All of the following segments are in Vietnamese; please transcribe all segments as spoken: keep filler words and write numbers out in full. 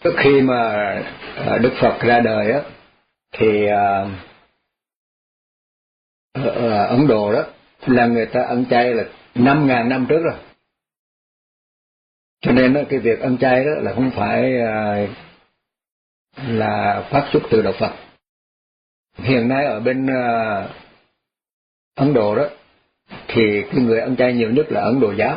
Trước khi mà Đức Phật ra đời á, thì ở Ấn Độ đó là người ta ăn chay là năm ngàn năm trước rồi. Cho nên đó, cái việc ăn chay đó là không phải là phát xuất từ đạo Phật. Hiện nay ở bên Ấn Độ đó thì cái người ăn chay nhiều nhất là Ấn Độ giáo.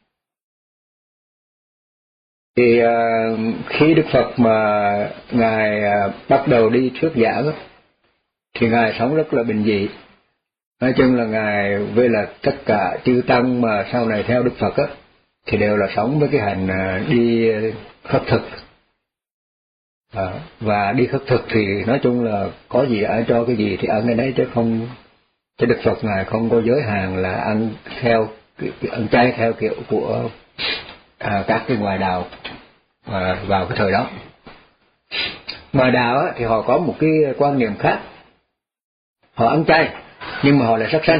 Thì uh, khi Đức Phật mà Ngài uh, bắt đầu đi thuyết giảng thì Ngài sống rất là bình dị. Nói chung là Ngài với là tất cả chư tăng mà sau này theo Đức Phật á, thì đều là sống với cái hành uh, đi khất thực. Uh, và đi khất thực thì nói chung là có gì ai cho cái gì thì ăn cái đấy, chứ không, chứ Đức Phật Ngài không có giới hạn là ăn theo ăn chay theo kiểu của À, các cái ngoại đạo à, vào cái thời đó. Ngoại đạo á, thì họ có một cái quan niệm khác, họ ăn chay nhưng mà họ lại sát sanh.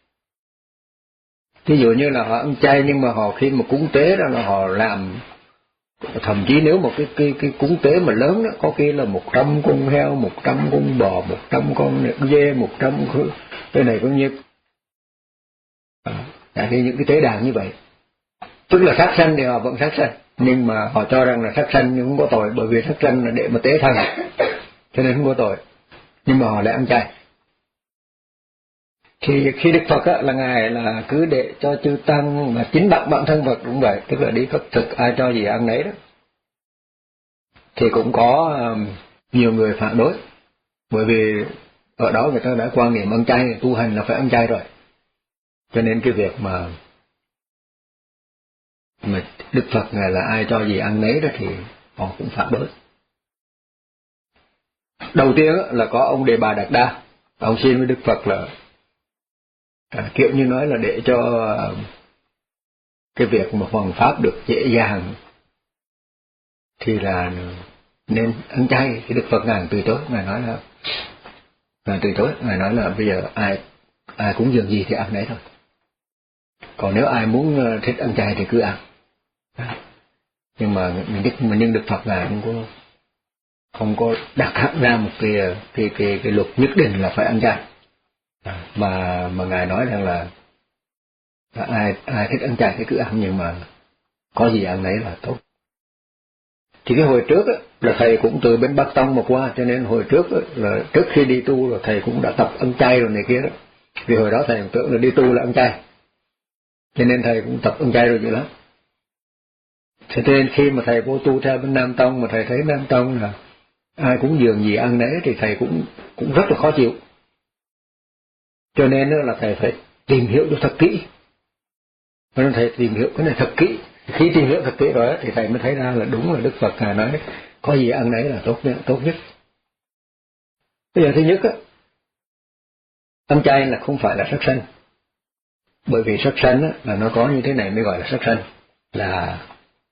Ví dụ như là họ ăn chay nhưng mà họ khi mà cúng tế đó là họ làm, thậm chí nếu một cái cái cái cúng tế mà lớn đó, có khi là một trăm con heo, một trăm con bò, một trăm con dê, một trăm cái này cũng như à, thì những cái tế đàn như vậy. Tức là sát sanh thì họ vẫn sát sanh, nhưng mà họ cho rằng là sát sanh nhưng không có tội, bởi vì sát sanh là để mà tế thần, cho nên không có tội, nhưng mà họ lại ăn chay. Thì khi Đức Phật á, là Ngài là cứ để cho chư tăng, mà chính bản bản thân Phật cũng vậy, tức là đi khất thực ai cho gì ăn nấy đó, thì cũng có um, nhiều người phản đối, bởi vì ở đó người ta đã quan niệm ăn chay, tu hành là phải ăn chay rồi, cho nên cái việc mà mà Đức Phật Ngài là ai cho gì ăn nấy đó thì họ cũng phản đối. Đầu tiên là có ông Đề Bà Đạt Đa, ông xin với Đức Phật là à, kiểu như nói là để cho cái việc mà hoằng pháp được dễ dàng thì là nên ăn chay. Thì Đức Phật Ngài từ chối, Ngài nói là Ngài từ chối, Ngài nói là bây giờ ai ai cúng dường gì thì ăn nấy thôi, còn nếu ai muốn thích ăn chay thì cứ ăn. Nhưng mà Đức nhưng Đức Phật Ngài không có không có đặt hẳn ra một cái cái cái cái luật nhất định là phải ăn chay, mà mà Ngài nói rằng là, là ai ai thích ăn chay thì cứ ăn, nhưng mà có gì ăn nấy là tốt. Thì cái hồi trước á, là thầy cũng từ bên Bắc Tông mà qua, cho nên hồi trước á, là trước khi đi tu là thầy cũng đã tập ăn chay rồi này kia đó. Vì hồi đó thầy tưởng là đi tu là ăn chay, cho nên thầy cũng tập ăn chay rồi vậy lắm. Thế nên khi mà thầy vô tu theo bên Nam Tông mà thầy thấy Nam Tông là ai cũng dường gì ăn nấy thì thầy cũng cũng rất là khó chịu. Cho nên là thầy phải tìm hiểu cho thật kỹ. Cho nên thầy tìm hiểu cái này thật kỹ. Khi tìm hiểu thật kỹ rồi thì thầy mới thấy ra là đúng là Đức Phật Ngài nói có gì ăn nấy là tốt nhất. Tốt nhất. Bây giờ thứ nhất á, ăn chay là không phải là sát sanh. Bởi vì sát sanh á, là nó có như thế này mới gọi là sát sanh, là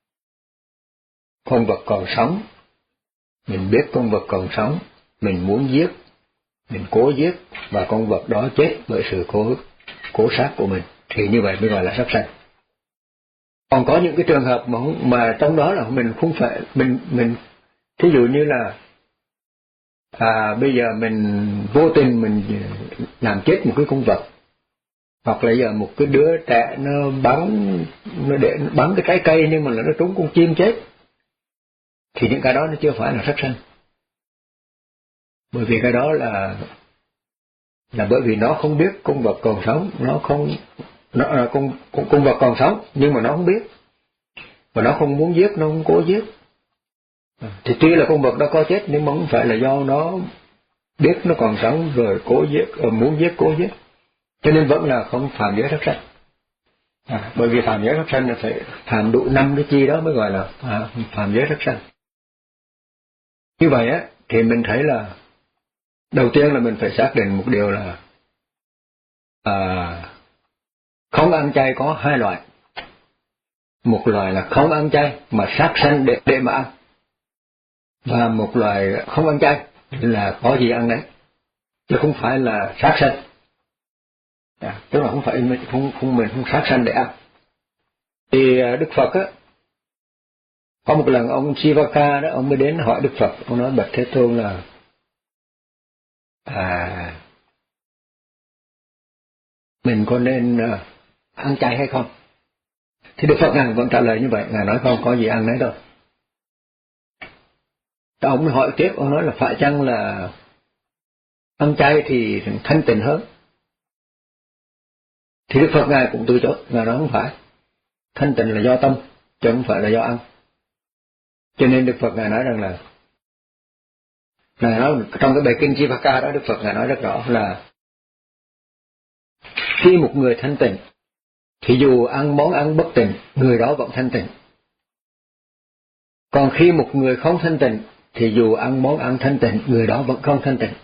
con vật còn sống, mình biết con vật còn sống, mình muốn giết, mình cố giết, và con vật đó chết bởi sự cố cố sát của mình, thì như vậy mới gọi là sát sanh. Còn có những cái trường hợp mà mà trong đó là mình không phải mình mình thí dụ như là à bây giờ mình vô tình mình làm chết một cái con vật, hoặc là giờ một cái đứa trẻ nó bắn nó để nó bắn cái trái cây nhưng mà là nó trúng con chim chết, thì những cái đó nó chưa phải là sát sanh. Bởi vì cái đó là là bởi vì nó không biết con vật còn sống, nó không nó là con, con con vật còn sống nhưng mà nó không biết, và nó không muốn giết, nó không cố giết. Thì tuy là con vật đó có chết nhưng mà không phải là do nó biết nó còn sống rồi cố giết, muốn giết cố giết, cho nên vẫn là không phạm giới sát sanh. À, bởi vì phạm giới sát sanh là phải phạm đủ năm cái chi đó mới gọi là à, phạm giới sát sanh. Như vậy á thì mình thấy là đầu tiên là mình phải xác định một điều là à, không ăn chay có hai loại. Một loại là không ăn chay mà sát sanh để, để mà ăn, và một loại không ăn chay là có gì ăn đấy, chứ không phải là sát sanh. À, tức là không phải mình không không mình không sát sanh để ăn. Thì Đức Phật á Có một lần ông Sivaka đó, ông mới đến hỏi Đức Phật, ông nói bạch Thế Tôn là à, mình có nên uh, ăn chay hay không? Thì Đức Phật ngài vẫn trả lời như vậy, ngài nói không có gì ăn đấy đâu. Ông mới hỏi tiếp, ông nói là phải chăng là ăn chay thì thanh tịnh hơn? Thì Đức Phật ngài cũng từ chối, ngài nói không phải, thanh tịnh là do tâm chứ không phải là do ăn. Cho nên Đức Phật ngài nói rằng là ngài nói trong cái bài kinh Jivaka đó, Đức Phật ngài nói rất rõ là khi một người thanh tịnh thì dù ăn món ăn bất tịnh, người đó vẫn thanh tịnh. Còn khi một người không thanh tịnh thì dù ăn món ăn thanh tịnh, người đó vẫn không thanh tịnh.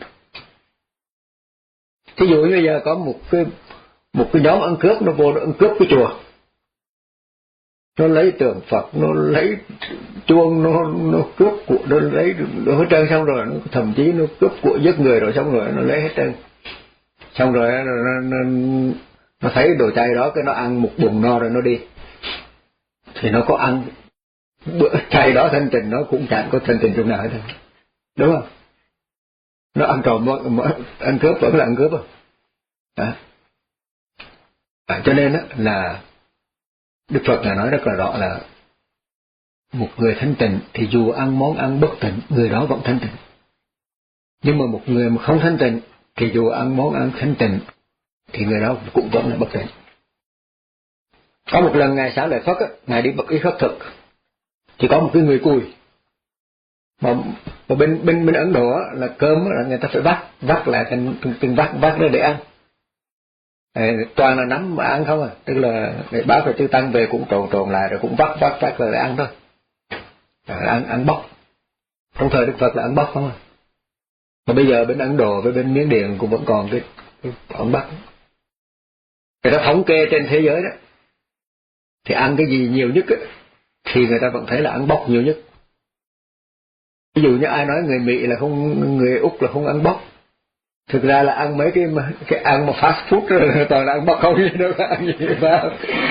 Thí dụ như bây giờ có một cái một cái nhóm ăn cướp, nó vô nó ăn cướp cái chùa, nó lấy tượng Phật, nó lấy chuông, nó nó cướp của, nó lấy nó hết trơn, xong rồi nó thậm chí nó cướp của giết người rồi, xong rồi nó lấy hết trơn, xong rồi nó, nó, nó, nó thấy đồ chay đó, cái nó ăn một bụng no rồi nó đi. Thì nó có ăn bữa chay đó thanh tịnh, nó cũng chẳng có thanh tịnh chỗ nào hết, đúng không? Nó ăn trộm, ăn cướp vẫn là ăn cướp không? À. À, cho nên đó là Đức Phật là nói rất là rõ là một người thanh tịnh thì dù ăn món ăn bất tịnh, người đó vẫn thanh tịnh. Nhưng mà một người mà không thanh tịnh thì dù ăn món ăn thanh tịnh thì người đó cũng vẫn là bất tịnh. Có một lần ngài Xá Lợi Phất á, ngài đi bậc ý khất thực, thì có một cái người cùi mà, mà bên bên bên Ấn Độ á, là cơm á, là người ta phải vắt vắt lại thành từng vắt vắt ra để ăn. Ê, toàn là nắm mà ăn không à, tức là để báo về chư tăng về cũng trộn trộn lại rồi cũng vắt vắt vắt rồi để ăn thôi, à, ăn ăn bóc. Trong thời Đức Phật là ăn bóc không à, mà bây giờ bên Ấn Độ với bên Miến Điện cũng vẫn còn cái, cái ăn bóc. Người ta thống kê trên thế giới đó, thì ăn cái gì nhiều nhất ấy, thì người ta vẫn thấy là ăn bóc nhiều nhất. Ví dụ như ai nói người Mỹ là không, người Úc là không ăn bóc, thực ra là ăn mấy cái mà, cái ăn mà fast food rồi toàn là ăn bóc không, đâu có ăn gì vào.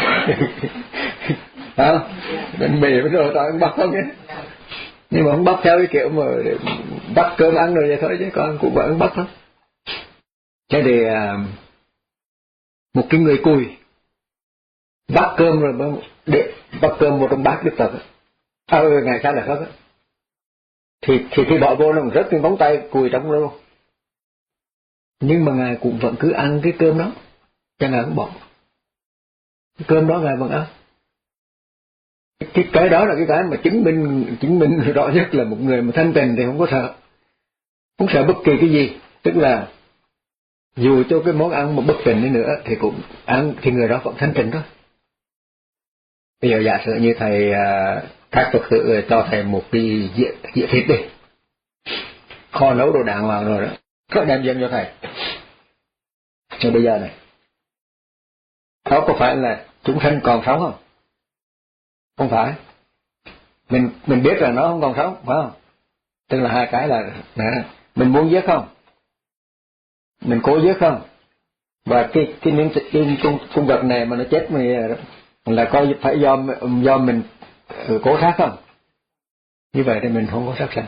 Không? Bên Mỹ bên đồ toàn ăn bóc không nhé. Nhưng mà không bóc theo cái kiểu mà bắt cơm ăn rồi vậy thôi, chứ còn cũng vẫn ăn bóc thôi. Thế thì một cái người cùi bắt cơm rồi để bắt cơm một trong bát Đức Phật, à, ngày sau là Phật, thì thì khi bỏ vô nó rớt cái móng tay cùi trong đó luôn. Nhưng mà ngài cũng vẫn cứ ăn cái cơm đó, cho ngài không bỏ. Cái cơm đó ngài vẫn ăn. Cái cái đó là cái cái mà chứng minh chứng minh rõ nhất là một người mà thanh tịnh thì không có sợ, không sợ bất kỳ cái gì. Tức là dù cho cái món ăn mà bất tịnh đi nữa thì cũng ăn, thì người đó vẫn thanh tịnh thôi. Bây giờ giả sử như thầy các Phật tử cho thầy một cái dĩa, dĩa thịt đi, kho nấu đồ đàng hoàng rồi đó, có đem dâng cho thầy. Rồi bây giờ này, đó có phải là chúng sanh còn sống không? Không phải. Mình mình biết là nó không còn sống, phải không? Tức là hai cái là, là mình muốn giết không? Mình cố giết không? Và cái cái những cái con, con vật này mà nó chết mình là coi phải do do mình cố sát không? Như vậy thì mình không có sát sanh.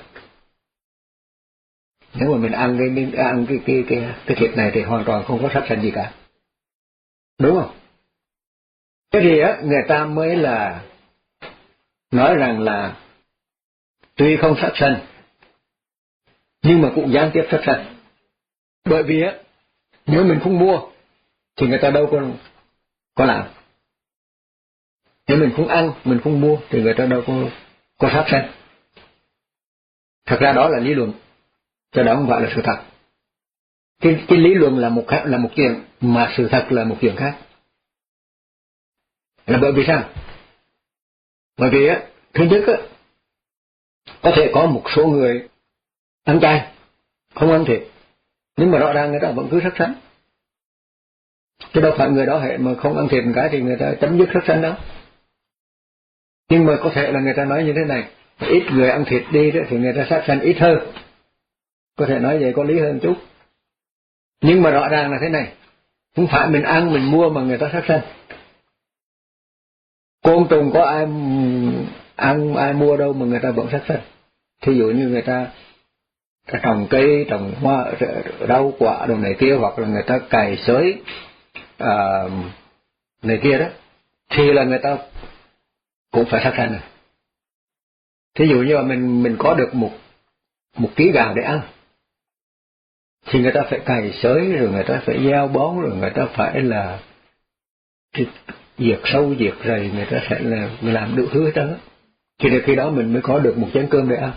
Nếu mà mình ăn cái ăn cái cái cái cái thịt này thì hoàn toàn không có sát sanh gì cả, đúng không? Thế thì á, người ta mới là nói rằng là tuy không sát sanh nhưng mà cũng gián tiếp sát sanh. Bởi vì á, nếu mình không mua thì người ta đâu có có làm. Nếu mình không ăn, mình không mua thì người ta đâu có có sát sanh. Thật ra đó là lý luận, cho đó không phải là sự thật. Cái cái lý luận là một khác, là một chuyện, mà sự thật là một chuyện khác. Là bởi vì sao? Bởi vì á, thứ nhất á, có thể có một số người ăn chay, không ăn thịt, nhưng mà rõ ràng người ta vẫn cứ sát sanh. Chứ đâu phải người đó hệ mà không ăn thịt một cái thì người ta chấm dứt sát sanh đó. Nhưng mà có thể là người ta nói như thế này, ít người ăn thịt đi đó thì người ta sát sanh ít hơn. Có thể nói vậy có lý hơn chút. Nhưng mà rõ ràng là thế này, không phải mình ăn mình mua mà người ta sát sanh. Côn trùng có ai ăn ai mua đâu mà người ta vẫn sát sanh. Thí dụ như người ta trồng cây, trồng hoa, rau quả đồ này kia, hoặc là người ta cày xới à, này kia đó, thì là người ta cũng phải sát sanh rồi. Thí dụ như là mình mình có được một một ký gạo để ăn, thì người ta phải cày xới, rồi người ta phải gieo bón, rồi người ta phải là diệt sâu diệt rầy, người ta sẽ là làm đủ thứ hết trơn á, thì đến khi đó mình mới có được một chén cơm để ăn.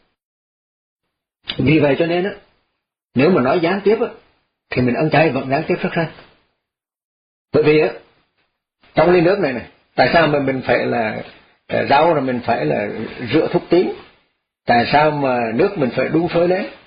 Vì vậy cho nên á, nếu mà nói gián tiếp á, thì mình ăn chay vẫn gián tiếp sát sanh. Bởi vì á, trong ly nước này này, tại sao mà mình phải là rau rồi mình phải là rửa thuốc tím? Tại sao mà nước mình phải đun sôi lên?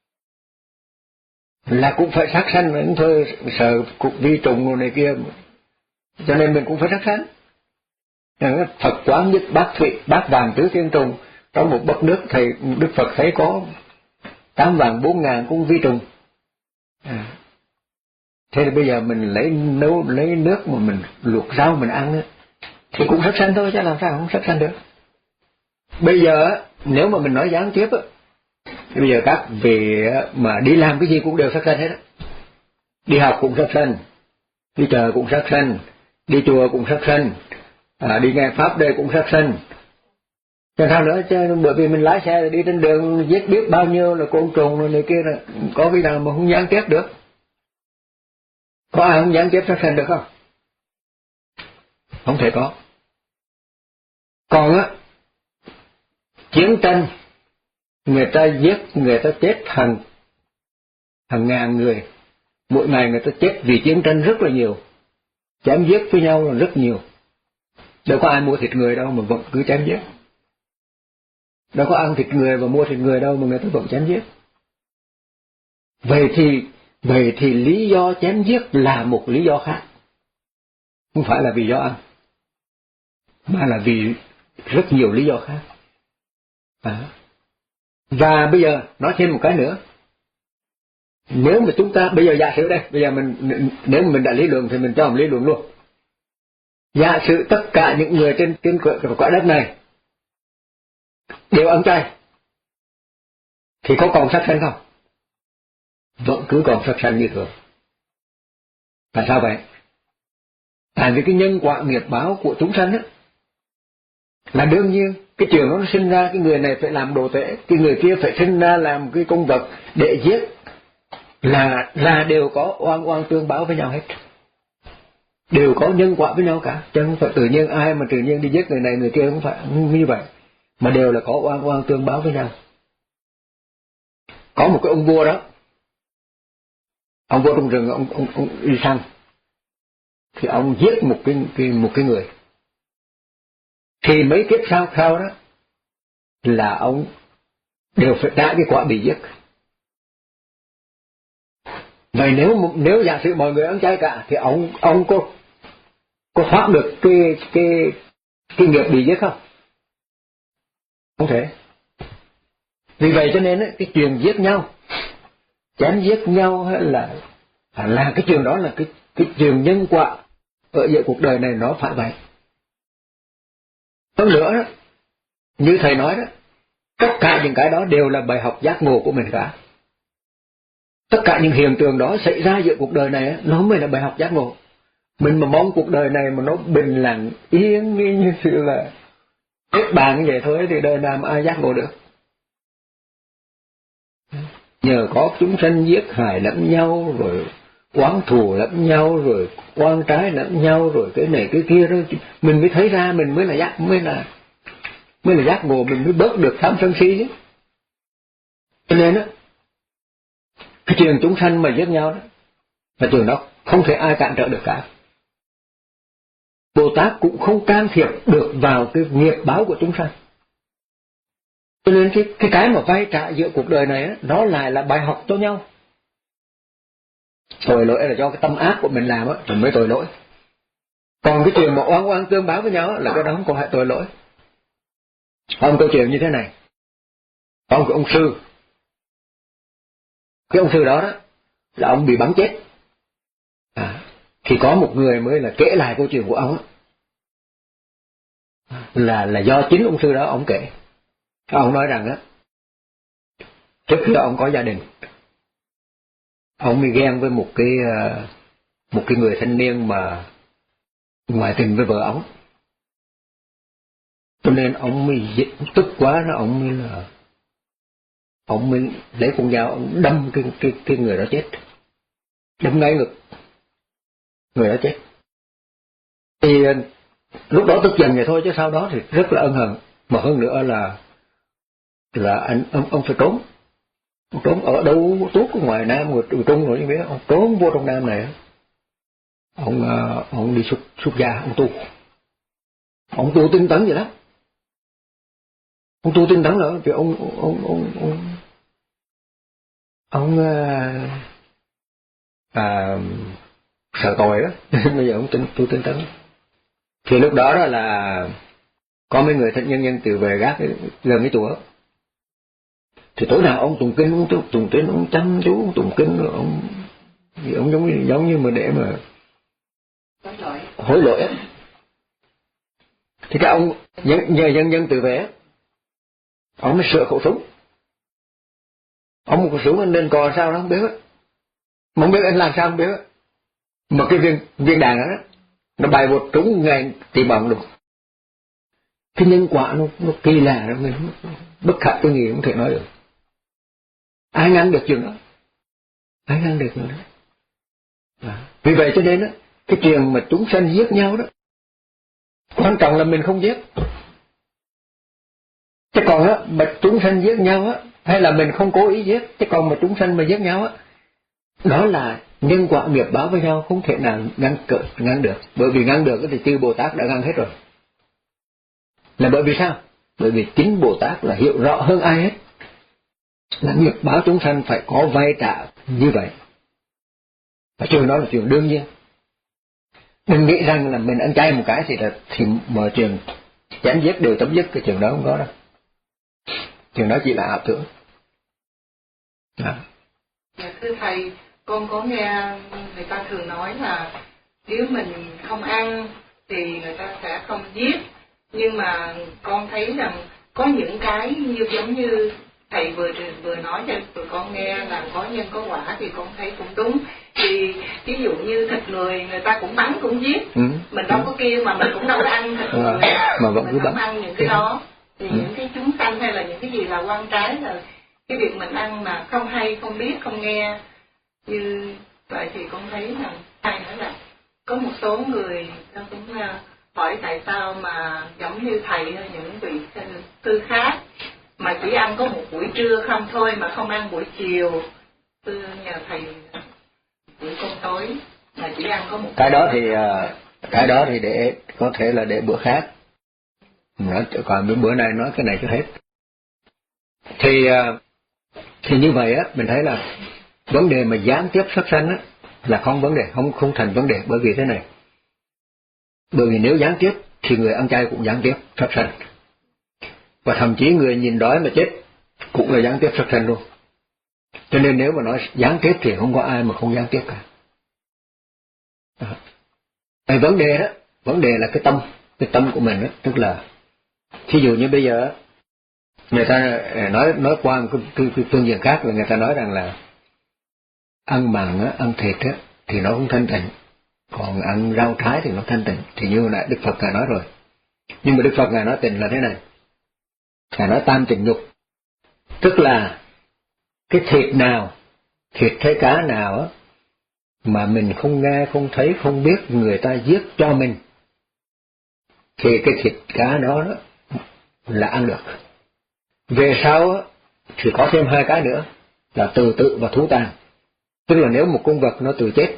Là cũng phải sát sanh mình thôi, sợ cục vi trùng này kia, cho nên mình cũng phải sát sanh. Phật quán nhất bát thủy, bát vàng tứ thiên trùng, trong một bát nước thầy Đức Phật thấy có tám vàng bốn ngàn con vi trùng. À. Thế thì bây giờ mình lấy nấu lấy nước mà mình luộc rau mình ăn á, thì cũng sát sanh thôi, chứ làm sao không sát sanh được. Bây giờ nếu mà mình nói gián tiếp á, thì bây giờ các vị mà đi làm cái gì cũng đều sát sanh hết á. Đi học cũng sát sanh, đi chợ cũng sát sanh, đi chùa cũng sát sanh, à, đi nghe pháp đây cũng sát sanh. Chẳng sao nữa chứ, bởi vì mình lái xe đi trên đường giết biết bao nhiêu là côn trùng rồi này kia, là có cái nào mà không gián tiếp được? Có ai không gián tiếp sát sanh được không? Không thể có. Còn á, chiến tranh, người ta giết, người ta chết hàng hàng ngàn người, mỗi ngày người ta chết vì chiến tranh rất là nhiều, chém giết với nhau là rất nhiều. Đâu có ai mua thịt người đâu mà vẫn cứ chém giết. Đâu có ăn thịt người và mua thịt người đâu mà người ta vẫn chém giết. Vậy thì vậy thì lý do chém giết là một lý do khác, không phải là vì do ăn, mà là vì rất nhiều lý do khác. À. Và bây giờ nói thêm một cái nữa, nếu mà chúng ta bây giờ giả sử đây, bây giờ mình nếu mà mình đã lý luận thì mình cho một lý luận luôn. Giả sử tất cả những người trên trên cõi đất này đều ăn chay, thì có còn sát sanh không? Vẫn cứ còn sát sanh như thường. Tại sao vậy? Tại vì cái nhân quả nghiệp báo của chúng sanh á, là đương nhiên cái trường nó sinh ra cái người này phải làm đồ tể, cái người kia phải sinh ra làm cái công vật để giết, là là đều có oan oan tương báo với nhau hết, đều có nhân quả với nhau cả, chứ không phải tự nhiên ai mà tự nhiên đi giết người này người kia, không phải như vậy, mà đều là có oan oan tương báo với nhau. Có một cái ông vua đó, ông vua trong rừng, ông ông, ông đi săn, thì ông giết một cái, cái một cái người, thì mấy kiếp sau sau đó là ông đều phải trả cái quả bị giết. Vậy nếu nếu giả sử mọi người ăn chay cả, thì ông ông có có thoát được cái cái cái nghiệp bị giết không? Không thể. Vì vậy cho nên ấy, cái chuyện giết nhau, chém giết nhau hay là là cái chuyện đó là cái cái chuyện nhân quả ở giữa cuộc đời này, nó phải vậy. Hơn nữa đó, như thầy nói đó, tất cả những cái đó đều là bài học giác ngộ của mình cả. Tất cả những hiện tượng đó xảy ra giữa cuộc đời này, nó mới là bài học giác ngộ. Mình mà mong cuộc đời này mà nó bình lặng, yên như sự là hết bàn như vậy thôi, thì đời nào mà ai giác ngộ được. Nhờ có chúng sanh giết hại lẫn nhau, rồi oán thù lẫn nhau, rồi oan trái lẫn nhau, rồi cái này cái kia đó, mình mới thấy ra, mình mới là giác, mới là mới là giác ngộ, mình mới bớt được tham sân si chứ. Cho nên á, cái chuyện chúng sanh mà giết nhau đó, là chuyện đó không thể ai cản trở được cả. Bồ Tát cũng không can thiệp được vào cái nghiệp báo của chúng sanh. Cho nên cái cái cái mà vay trả giữa cuộc đời này á, nó lại là bài học cho nhau. Tội lỗi là do cái tâm ác của mình làm á, rồi mới tội lỗi. Còn cái chuyện mà oan oan tương báo với nhau á, là cái đó không còn phải tội lỗi. Ông câu chuyện như thế này, ông cái ông sư, cái ông sư đó đó là ông bị bắn chết. À, thì có một người mới là kể lại câu chuyện của ông á. là là do chính ông sư đó ông kể. Ông nói rằng á, trước khi ông có gia đình, ông mới ghen với một cái một cái người thanh niên mà ngoại tình với vợ ông, cho nên ông mới tức quá, nó ông mới là ông mới lấy con dao ông đâm cái cái cái người đó chết, đâm ngay ngực người đó chết. Thì lúc đó tức giận vậy thôi, chứ sau đó thì rất là ân hận, mà hơn nữa là là anh ông ông phải trốn, ông trốn ở đâu tuốt ở ngoài Nam người Trung rồi, như biết ông trốn vô trong Nam này, ông ông đi xuất xuất gia, ông tu, ông tu tinh tấn vậy đó, ông tu tinh tấn nữa, vì ông ông ông ông ông à, à, sợ tội đó. Bây giờ ông tu, tu tinh tấn. Thì lúc đó đó là có mấy người thân nhân nhân từ về gác gần cái chùa, thì tối nào ông tụng kinh, ông tụng kinh, ông chăm chú ông tụng kinh, ông ông giống như giống như mà để mà hối lỗi. Thì cái ông nhờ dân dân từ về, ông mới sửa khẩu súng, ông một khẩu súng anh lên cò sao đó không biết á, mà không biết anh làm sao không biết á, mà cái viên viên đạn đó nó bay một trúng ngay thì bằng được. Cái nhân quả nó nó kỳ lạ đó, mình bất khả tư nghị không thể nói được. Ai ngăn được chuyện đó? Ai ngăn được chuyện đó? À, vì vậy cho nên á, cái chuyện mà chúng sanh giết nhau đó, quan trọng là mình không giết. Chứ còn á, mà chúng sanh giết nhau á, hay là mình không cố ý giết, chứ còn mà chúng sanh mà giết nhau á, đó là nhân quả nghiệp báo với nhau, không thể nào ngăn cự, ngăn được. Bởi vì ngăn được thì chư Bồ Tát đã ngăn hết rồi. Là bởi vì sao? Bởi vì chính Bồ Tát là hiểu rõ hơn ai hết, là nghiệp báo chúng sanh phải có vay trả như vậy. Và chuyện đó là chuyện đương nhiên. Đừng nghĩ rằng là mình ăn chay một cái thì là thì mọi chuyện chém giết đều chấm dứt, cái chuyện đó không có đâu. Chuyện đó chỉ là ảo tưởng. À. Dạ, thưa thầy, con có nghe người ta thường nói là nếu mình không ăn thì người ta sẽ không giết, nhưng mà con thấy rằng có những cái như giống như thầy vừa vừa nói cho tụi con nghe là có nhân có quả, thì con thấy cũng đúng. Thì ví dụ như thịt người, người ta cũng bắn cũng giết, ừ. mình đâu có kia mà mình cũng đâu có ăn thịt người, à, mà vẫn mình không bắn. Ăn những cái đó. Thì ừ. những cái chúng sanh hay là những cái gì là quan trái, là cái việc mình ăn mà không hay, không biết, không nghe như vậy, thì con thấy rằng hay nữa là có một số người ta cũng hỏi tại sao mà giống như thầy hay những vị sư khác mà chỉ ăn có một buổi trưa không thôi, mà không ăn buổi chiều. Sư nhờ thầy buổi cơm tối mà chỉ ăn có một cái đó thì cái đó thì để có thể là để bữa khác. Nói, còn bữa nay nói cái này cho hết. Thì thì như vậy á, mình thấy là vấn đề mà gián tiếp sát sanh á là không vấn đề, không không thành vấn đề. Bởi vì thế này, bởi vì nếu gián tiếp thì người ăn chay cũng gián tiếp sát sanh, và thậm chí người nhìn đói mà chết cũng là gián tiếp sát sanh luôn. Cho nên nếu mà nói gián tiếp thì không có ai mà không gián tiếp cả. Đó. Cái vấn đề đó, vấn đề là cái tâm, cái tâm của mình đó, tức là thí dụ như bây giờ người ta nói nói qua một cái, cái, cái phương diện khác, là người ta nói rằng là ăn mặn á, ăn thịt á thì nó không thanh tịnh, còn ăn rau trái thì nó thanh tịnh. Thì như nãy Đức Phật ngài nói rồi. Nhưng mà Đức Phật ngài nói tịnh là thế này, ngài nói tam tịnh nhục, tức là cái thịt nào, thịt thấy cá nào á mà mình không nghe, không thấy, không biết người ta giết cho mình, thì cái thịt cá đó, đó là ăn được. Về sau á thì có thêm hai cái nữa là từ tự và thú tàn. Tức là nếu một con vật nó tự chết,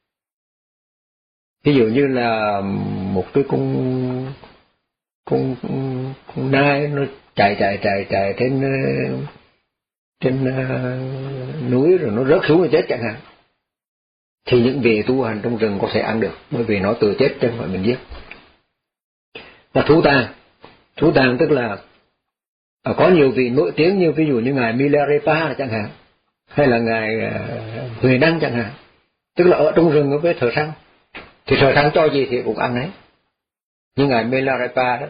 ví dụ như là một cái con con con nai nó chạy chạy chạy chạy trên trên uh, núi rồi nó rớt xuống rồi chết chẳng hạn, thì những vị tu hành trong rừng có thể ăn được, bởi vì nó tự chết chứ không phải mình giết. Và thú tàn, thú tàn tức là uh, có nhiều vị nổi tiếng, như ví dụ như ngài Milarepa chẳng hạn, hay là ngài uh, Huệ Năng chẳng hạn, tức là ở trong rừng với thợ săn, thì thợ săn cho gì thì cũng ăn đấy. Nhưng ngài Milarepa đó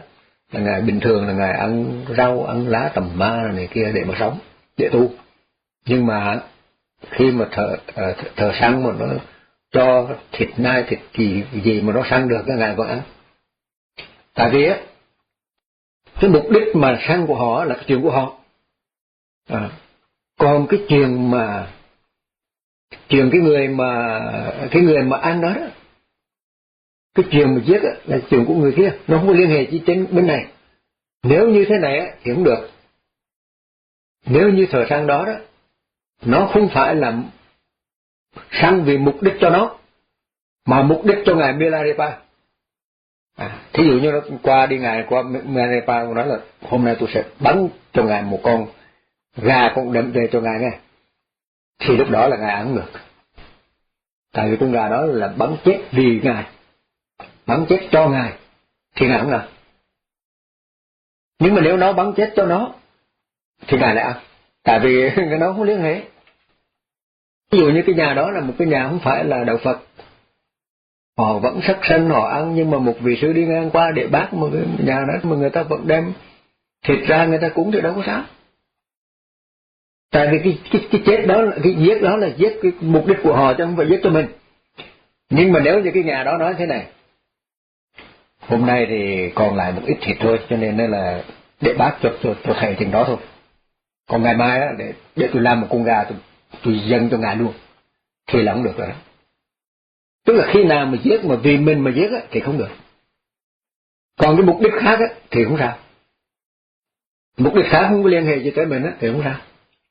là ngài bình thường là ngài ăn rau, ăn lá tầm ma này kia để mà sống, để tu. Nhưng mà khi mà thợ thợ, thợ săn mà nó cho thịt nai, thịt gì gì mà nó săn được, cái ngài vẫn ăn. Tại vì á, cái mục đích mà săn của họ là cái chuyện của họ. À, còn cái chuyện mà chuyện cái người mà cái người mà ăn đó, đó cái chuyện mà giết á, là chuyện của người kia, nó không có liên hệ chi trên bên này. Nếu như thế này á, thì không được. Nếu như thợ săn đó đó, nó không phải là săn vì mục đích cho nó, mà mục đích cho ngài Milarepa. À, thí dụ như nó qua đi ngài qua Milarepa nói là hôm nay tôi sẽ bắn cho ngài một con gà, con đem về cho ngài nghe, thì lúc đó là ngài ăn được. Tại vì con gà đó là bắn chết vì ngài, bắn chết cho ngài, thì ngài ăn được. Nhưng mà nếu nó bắn chết cho nó thì ngài lại ăn, tại vì cái nó không liên hệ. Ví dụ như cái nhà đó là một cái nhà không phải là đạo Phật, họ vẫn sắc sanh họ ăn, nhưng mà một vị sư đi ngang qua để bác một cái nhà đó mà người ta vẫn đem thịt ra người ta cúng thì đâu có sao. Tại vì cái cái cái chết đó, cái giết đó là giết cái mục đích của họ chứ không phải giết cho mình. Nhưng mà nếu như cái nhà đó nói thế này, hôm nay thì còn lại một ít thịt thôi, cho nên đây là để bác cho cho, cho thầy chừng đó thôi. Còn ngày mai á, để để tôi làm một con gà tôi tôi dâng cho ngài luôn, thì là không được rồi đó. Tức là khi nào mà giết mà vì mình mà giết á, thì không được. Còn cái mục đích khác á, thì không sao. Mục đích khác không có liên hệ gì tới mình á, thì không sao.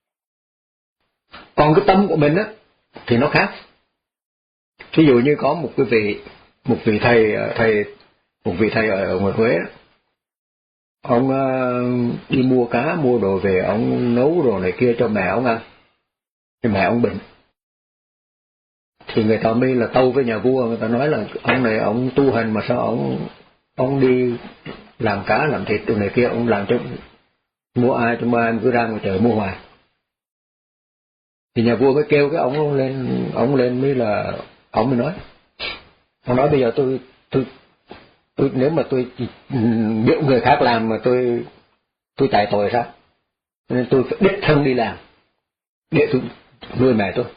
Còn cái tâm của mình á, thì nó khác. Ví dụ như có một cái vị, một vị thầy, thầy một vị thầy ở ngoài Huế đó. Ông uh, đi mua cá, mua đồ về, ông nấu đồ này kia cho mẹ ông ăn. Thì mẹ ông bệnh. Thì người ta mới là tâu với nhà vua, người ta nói là ông này ông tu hành mà sao ông ông đi làm cá làm thịt đồ này kia, ông làm cho mua ai cho ai cứ ra ngoài trời mua hoài. Thì nhà vua mới kêu cái ông, ông lên, ông lên mới là ông mới nói, ông nói bây giờ tôi tôi tôi nếu mà tôi biểu người khác làm mà tôi tôi chạy tội sao? Nên tôi phải đích thân đi làm để tôi nuôi mẹ tôi.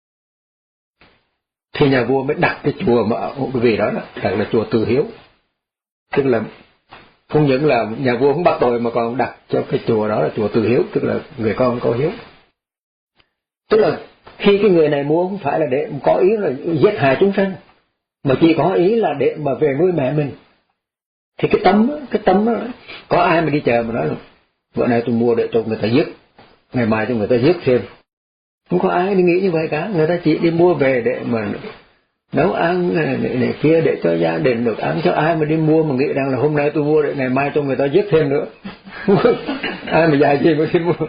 Thì nhà vua mới đặt cái chùa mà cái vị đó, đặt là chùa Từ Hiếu. Tức là không những là nhà vua không bắt tội mà còn đặt cho cái chùa đó là chùa Từ Hiếu, tức là người con có hiếu. Tức là khi cái người này mua không phải là để có ý là giết hại chúng sanh, mà chỉ có ý là để mà về nuôi mẹ mình. Thì cái tấm, cái tấm đó, có ai mà đi chờ mà nói là bữa nay tôi mua để cho người ta giết, ngày mai cho người ta giết thêm. Không có ai đi nghĩ như vậy cả, người ta chỉ đi mua về để mà nấu ăn này, này, này kia để cho gia đình được ăn, cho ai mà đi mua mà nghĩ rằng là hôm nay tôi mua để ngày mai cho người ta giết thêm nữa. Ai mà dạy gì mà đi mua.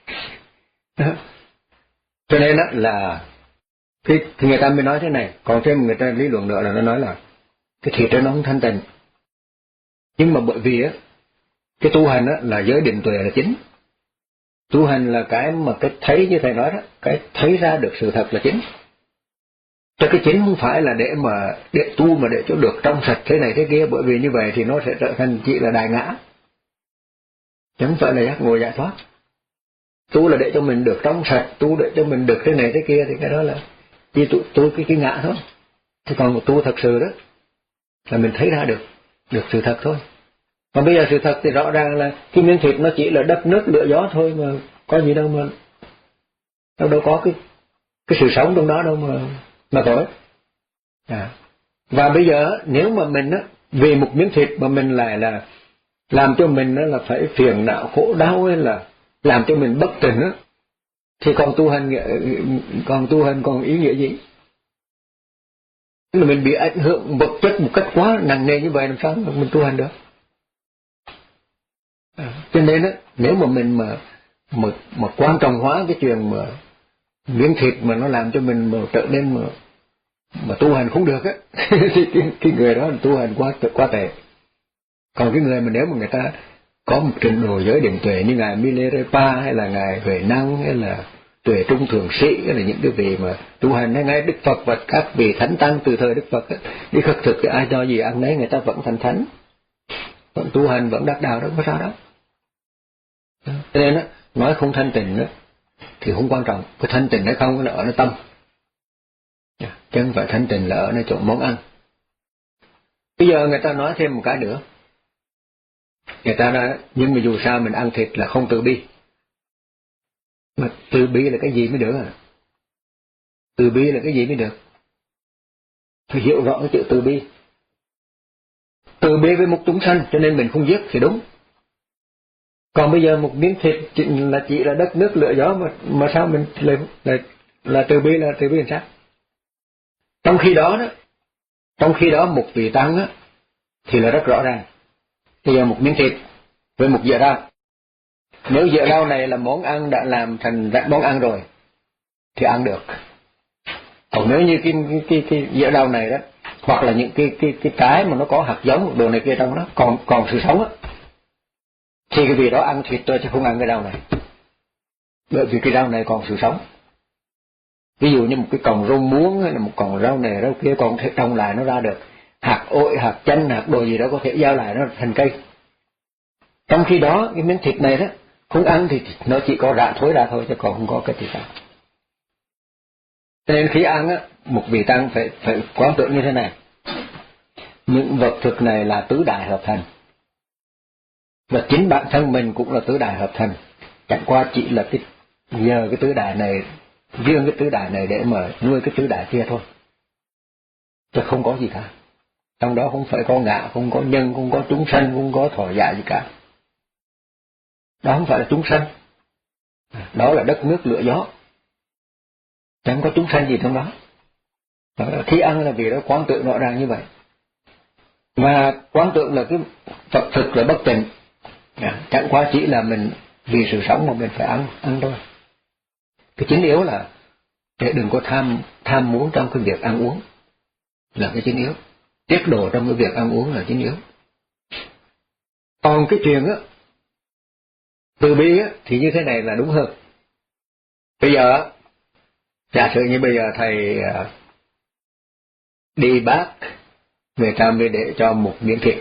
Cho nên đó là thì, thì người ta mới nói thế này. Còn thêm người ta lý luận nữa là nó nói là cái thịt đó nó không thanh tịnh. Nhưng mà bởi vì á, cái tu hành á là giới định tuệ là chính. Tu hành là cái mà cái thấy như thầy nói đó, cái thấy ra được sự thật là chính. Cho cái chính không phải là để mà để tu mà để cho được trong sạch thế này thế kia, bởi vì như vậy thì nó sẽ trở thành chỉ là đại ngã, chứ không phải là giác ngộ giải thoát. Tu là để cho mình được trong sạch, tu để cho mình được thế này thế kia, thì cái đó là chỉ tu, tu cái, cái ngã thôi. Thì còn tu thật sự đó là mình thấy ra được được sự thật thôi. Còn bây giờ sự thật thì rõ ràng là cái miếng thịt nó chỉ là đất nước lửa gió thôi, mà có gì đâu mà đâu đâu có cái cái sự sống trong đó đâu mà mà tội. À. Và bây giờ nếu mà mình á vì một miếng thịt mà mình lại là làm cho mình là phải phiền não khổ đau, hay là làm cho mình bất tỉnh á, thì còn tu hành còn tu hành còn ý nghĩa gì? Tức là mình bị ảnh hưởng vật chất một cách quá nặng nề như vậy, làm sao mình tu hành được? À, cho nên á, nếu mà mình mà mà mà quan trọng hóa cái chuyện mà miếng thịt mà nó làm cho mình mà trở nên mà mà tu hành không được á, thì cái, cái người đó tu hành quá quá tệ. Còn cái người mà nếu mà người ta có một trình độ giới định tuệ như ngài Milarepa hay là ngài Huệ Năng hay là tuệ trung thượng sĩ, hay là những cái vị mà tu hành hay ngay Đức Phật và các vị thánh tăng từ thời Đức Phật á, đi khất thực cái ai cho gì ăn đấy, người ta vẫn thành thánh. vẫn tu hành, vẫn đắc đạo, đâu có sao đâu. Cho nên á, nói không thanh tịnh á thì không quan trọng, cái thanh tịnh hay không là ở nơi tâm, chứ không phải thanh tịnh là ở nơi chỗ món ăn. Bây giờ người ta nói thêm một cái nữa, người ta nói nhưng mà dù sao mình ăn thịt là không từ bi. Mà từ bi là cái gì mới được à? Từ bi là cái gì mới được? Phải hiểu rõ cái chữ từ bi. Từ bi với một chúng sanh, cho nên mình không giết thì đúng. Còn bây giờ một miếng thịt là chỉ là đất nước lửa gió, mà mà sao mình lại là, là từ bi là từ bi làm sao? Trong khi đó đó, trong khi đó một vị tăng á thì là rất rõ ràng. Bây giờ một miếng thịt với một dĩa rau, nếu dĩa rau này là món ăn đã làm thành món ăn rồi thì ăn được. Còn nếu như cái cái cái, cái dĩa rau này đó, hoặc là những cái cái cái trái mà nó có hạt giống đồ này kia trong đó còn còn sự sống á, thì cái vị đó ăn thịt thôi chứ không ăn cái rau này, bởi vì cái rau này còn sự sống. Ví dụ như một cái cọng rau muống hay là một cọng rau này rau kia còn thể trồng lại nó ra được hạt ổi, hạt chanh, hạt đồ gì đó có thể giao lại nó thành cây. Trong khi đó cái miếng thịt này đó không ăn thì nó chỉ có rạ thối ra thôi chứ còn không có cái gì cả. Cho nên khi ăn á, một vị tăng phải phải quán tưởng như thế này: những vật thực này là tứ đại hợp thành, và chính bản thân mình cũng là tứ đại hợp thành, chẳng qua chỉ là cái nhờ cái tứ đại này, riêng cái tứ đại này để mà nuôi cái tứ đại kia thôi, chứ không có gì cả. Trong đó không phải có ngã, không có nhân, không có chúng sanh, không có thọ giả gì cả. Đó không phải là chúng sanh, đó là đất nước lửa gió, chẳng có chúng sanh gì trong đó. Đó, khi ăn là vì đó quán tưởng rõ ràng như vậy. Mà quán tưởng là cái Phật thực là bất tịnh, chẳng qua chỉ là mình vì sự sống mà mình phải ăn ăn thôi. Cái chính yếu là để đừng có tham tham muốn trong cái việc ăn uống là cái chính yếu, tiết độ trong cái việc ăn uống là chính yếu. Còn cái chuyện á từ bi á thì như thế này là đúng hơn. Bây giờ giả sử như bây giờ thầy đi bác về Tam về để cho một miếng thịt.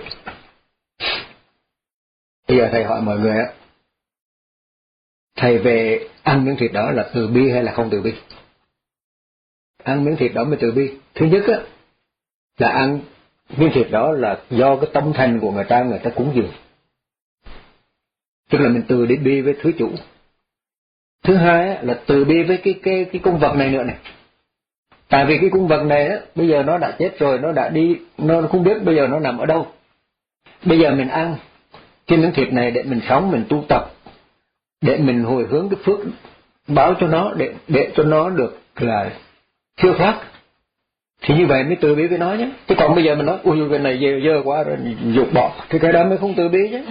Bây giờ thầy hỏi mọi người á, thầy về ăn miếng thịt đó là từ bi hay là không từ bi? Ăn miếng thịt đó mới từ bi. Thứ nhất á là ăn miếng thịt đó là do cái tâm thành của người ta, người ta cúng dường, tức là mình từ bi với thứ chủ. Thứ hai á, là từ bi với cái cái cái con vật này nữa này. Tại vì cái con vật này á, bây giờ nó đã chết rồi, nó đã đi, nó không biết bây giờ nó nằm ở đâu. Bây giờ mình ăn cái miếng thịt này để mình sống, mình tu tập, để mình hồi hướng cái phước báo cho nó, để để cho nó được là siêu thoát. Thì như vậy mới từ bi với nó nhé. Chứ còn bây giờ mình nói ui cái này dơ, dơ quá rồi dục bỏ, thì cái đó mới không từ bi chứ.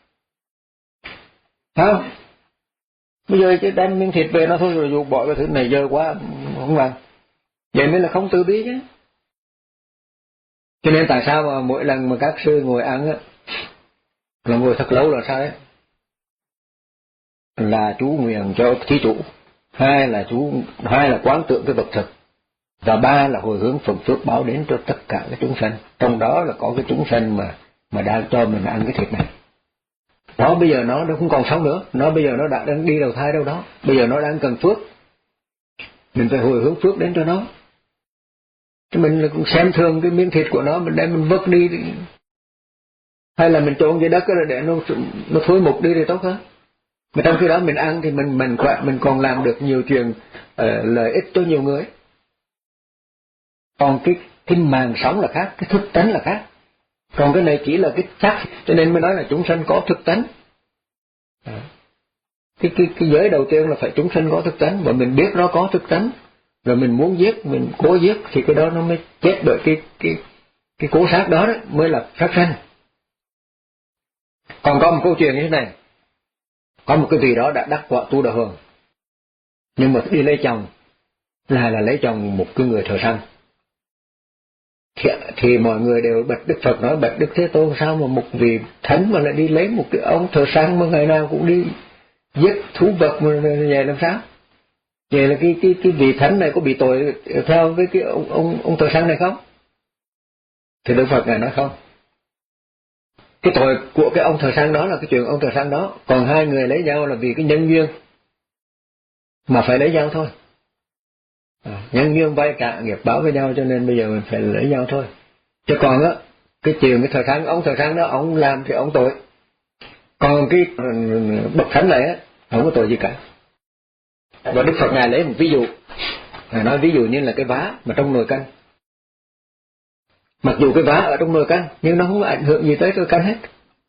Phải không? Bây giờ chứ đem miếng thịt về nó thôi rồi dục bỏ cái thứ này dơ quá không làm, vậy mới là không từ bi chứ. Cho nên tại sao mà mỗi lần mà các sư ngồi ăn á là ngồi thật lâu là sao đấy? Là chú nguyện cho thí chủ, hai là chú hai là quán tưởng cái vật thực, và ba là hồi hướng phần phước báo đến cho tất cả các chúng sanh. Trong đó là có cái chúng sanh mà mà đang cho mình ăn cái thịt này. Nó bây giờ nó nó không còn sống nữa, nó bây giờ nó đã đang đi đầu thai đâu đó, bây giờ nó đang cần phước, mình phải hồi hướng phước đến cho nó. Chứ mình cũng xem thường cái miếng thịt của nó, mình đem mình vứt đi, hay là mình trộn dưới đất để nó nó thối mục đi thì tốt hơn. Mà trong khi đó mình ăn thì mình mình khỏe, mình còn làm được nhiều chuyện uh, lợi ích cho nhiều người. Còn cái cái màng sống là khác, cái thực tánh là khác. Còn cái này chỉ là cái xác, cho nên mới nói là chúng sanh có thực tánh. À. Cái cái cái giới đầu tiên là phải chúng sanh có thực tánh, và mình biết nó có thực tánh, rồi mình muốn giết, mình cố giết thì cái đó nó mới chết bởi cái cái cái cố xác đó, đó mới là sát sanh. Còn có một câu chuyện như thế này, có một cái vị đó đã đắc quả tu đà hường, nhưng mà đi lấy chồng là là lấy chồng một cái người thợ săn. Thì, thì mọi người đều bạch Đức Phật nói bạch Đức Thế Tôn, sao mà một vị thánh mà lại đi lấy một cái ông thợ săn mà ngày nào cũng đi giết thú vật mà vậy làm sao? Vậy là cái cái cái vị thánh này có bị tội theo với cái ông ông ông thợ săn này không? Thì Đức Phật ngài nói không. cái tội của cái ông thợ săn đó là cái chuyện ông thợ săn đó, còn hai người lấy nhau là vì cái nhân duyên mà phải lấy nhau thôi. À, nhân duyên vay trả nghiệp báo với nhau, cho nên bây giờ mình phải lấy nhau thôi. Chứ còn á, cái chuyện cái thợ săn, ông thợ săn đó ông làm thì ông tội, còn cái bậc thánh này á không có tội gì cả. Và Đức Phật ngài lấy một ví dụ, ngài nói ví dụ như là cái vá mà trong nồi canh. Mặc dù cái vá ở trong nồi canh nhưng nó không có ảnh hưởng gì tới nồi canh hết,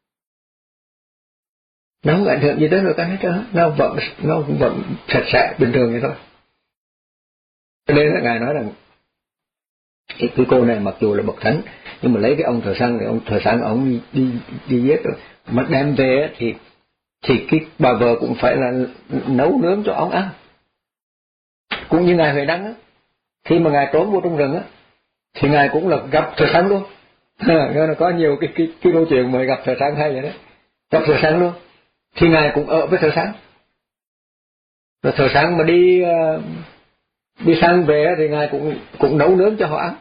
nó không có ảnh hưởng gì tới nồi canh hết đó. Nó vẫn nó cũng vẫn sạch sẽ bình thường vậy thôi. Cho nên là ngài nói rằng cái, cái cô này mặc dù là bậc thánh nhưng mà lấy cái ông thợ săn, thì ông thợ săn ông đi đi, đi giết rồi mà đem về thì thì cái bà vợ cũng phải là nấu nướng cho ông ăn. Cũng như ngài Huệ Năng á, khi mà ngài trốn vô trong rừng á thì ngài cũng là gặp thợ săn luôn. Nó có nhiều cái cái cái câu chuyện mà gặp thợ săn hay vậy đó, gặp thợ săn luôn thì ngài cũng ở với thợ săn. Rồi thợ săn mà đi uh, đi săn về thì ngài cũng cũng nấu nướng cho họ ăn.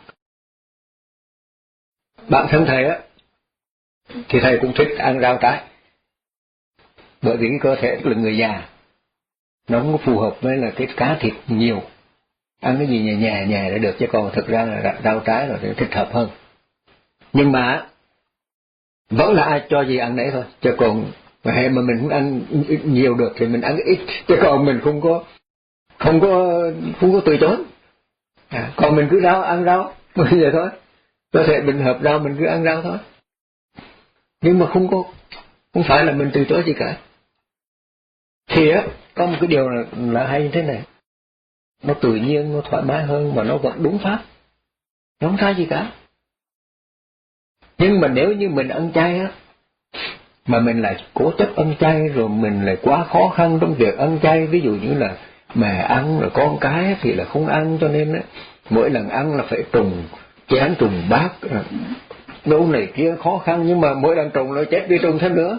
Bản thân thầy á thì thầy cũng thích ăn rau trái, bởi vì cái cơ thể là người già, nó không có phù hợp với là cái cá thịt nhiều, ăn cái gì nhẹ nhẹ nhẹ là được, chứ còn thực ra là rau trái là thích hợp hơn. Nhưng mà vẫn là ai cho gì ăn đấy thôi, chứ còn hệ mà mình không ăn nhiều được thì mình ăn ít, chứ còn mình không có không có không có từ chối. À, còn mình cứ rau ăn rau bây giờ thôi, cơ thể mình hợp rau mình cứ ăn rau thôi, nhưng mà không có không phải là mình từ chối gì cả. Thì á có một cái điều là, là hay như thế này, nó tự nhiên, nó thoải mái hơn mà nó vẫn đúng pháp, nó không sai gì cả. Nhưng mà nếu như mình ăn chay á, mà mình lại cố chấp ăn chay, rồi mình lại quá khó khăn trong việc ăn chay, ví dụ như là mẹ ăn rồi con cái thì là không ăn, cho nên á mỗi lần ăn là phải trùng chén trùng bát, đâu này kia khó khăn, nhưng mà mỗi lần trùng nó chết đi trùng thêm nữa.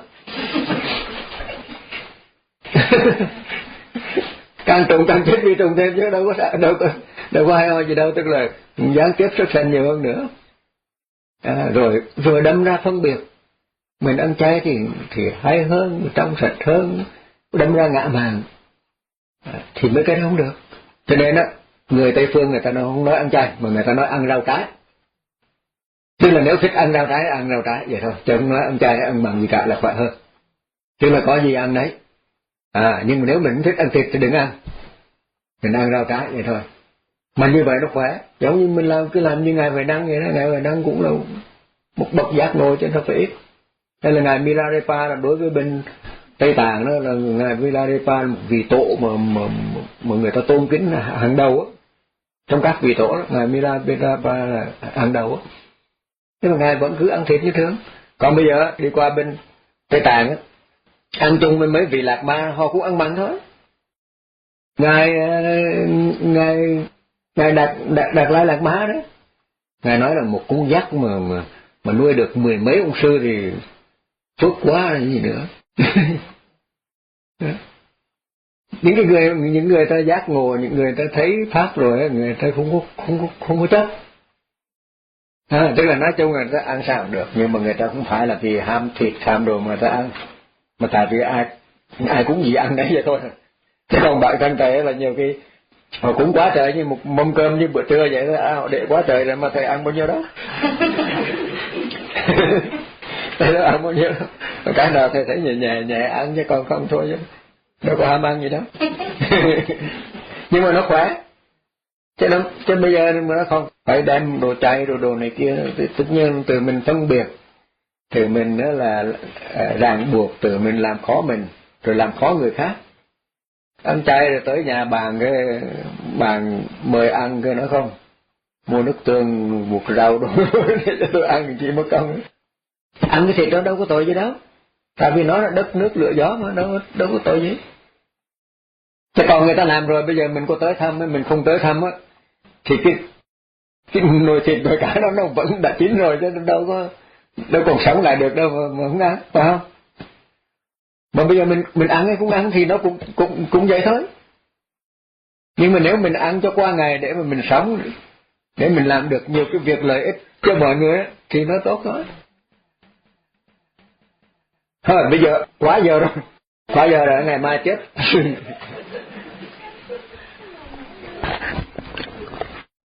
Càng trùng càng chết đi trùng thêm, chứ đâu có đâu có đâu có hay ho gì đâu, tức là gián tiếp xuất sanh nhiều hơn nữa. À, rồi rồi đâm ra phân biệt mình ăn chay thì thì hay hơn, trong sạch hơn, đâm ra ngã mạn, à, thì mấy cái đó không được. Cho nên á người Tây phương người ta nó không nói ăn chay mà người ta nói ăn rau trái. Tức là nếu thích ăn rau trái ăn rau trái vậy thôi, chứ không nói ăn chay ăn bằng gì cả là khỏe hơn. Tức là có gì ăn đấy. À, nhưng mà nếu mình thích ăn thịt thì đừng ăn, mình ăn rau trái vậy thôi. Mà như vậy nó khỏe, giống như mình làm cứ làm như ngài Huệ Năng vậy đó. Ngài Huệ Năng cũng là một bậc giác ngộ chứ không phải ít. Hay là ngài Milarepa là đối với bên Tây Tạng đó, là ngài Milarepa là một vị tổ mà mà mà người ta tôn kính là hàng đầu á. Trong các vị tổ đó, ngài Milarepa là hàng đầu á. Nhưng mà ngài vẫn cứ ăn thịt như thường. Còn bây giờ đi qua bên Tây Tạng á, ăn chung với mấy vị Lạc Ma họ cũng ăn mặn thôi. Ngài ngài ngài Đạt Đạt, Đạt Lai Lạc Ma đấy, ngài nói là một con dắt mà mà mà nuôi được mười mấy ông sư thì phước quá là gì nữa. Những cái người những người ta giác ngộ, những người ta thấy pháp rồi, người ta không có không có không có chấp. À, tức là nói chung là người ta ăn sao được, nhưng mà người ta không phải là vì ham thịt ham đồ mà người ta ăn, mà tại vì ai ai cũng gì ăn đấy vậy thôi. Chứ còn bạn thân thầy là nhiều khi họ cũng quá trời, như một mâm cơm như bữa trưa vậy đó, à, họ để quá trời rồi mà thầy ăn bao nhiêu đó. Thầy đó ăn bao nhiêu đó, cái nào thầy thấy nhẹ nhẹ nhẹ ăn, chứ còn không thôi chứ đâu có ham ăn gì đâu. Nhưng mà nó khỏe, chứ nó chứ bây giờ mà nó không phải đem đồ chay đồ đồ này kia, tất nhiên từ mình phân biệt, từ mình đó là ràng buộc, từ mình làm khó mình rồi làm khó người khác. Ăn chay rồi tới nhà bàn cái bàn mời ăn cái nó không mua nước tương buộc rau đồ để cho tôi ăn chỉ mất công. Ăn cái thịt đó đâu có tội gì đâu, tại vì nó là đất nước lửa gió mà, đâu đâu có tội gì. Chứ còn người ta làm rồi, bây giờ mình có tới thăm mình không tới thăm á thì cái cái nồi thịt nồi cá đó nó vẫn đã chín rồi, chứ đâu có đâu còn sống lại được đâu mà, mà không ăn, phải không? Mà bây giờ mình mình ăn hay không ăn thì nó cũng cũng cũng vậy thôi. Nhưng mà nếu mình ăn cho qua ngày để mà mình sống, để mình làm được nhiều cái việc lợi ích cho mọi người thì nó tốt thôi. Thôi bây giờ quá giờ rồi, quá giờ rồi, ngày mai chết.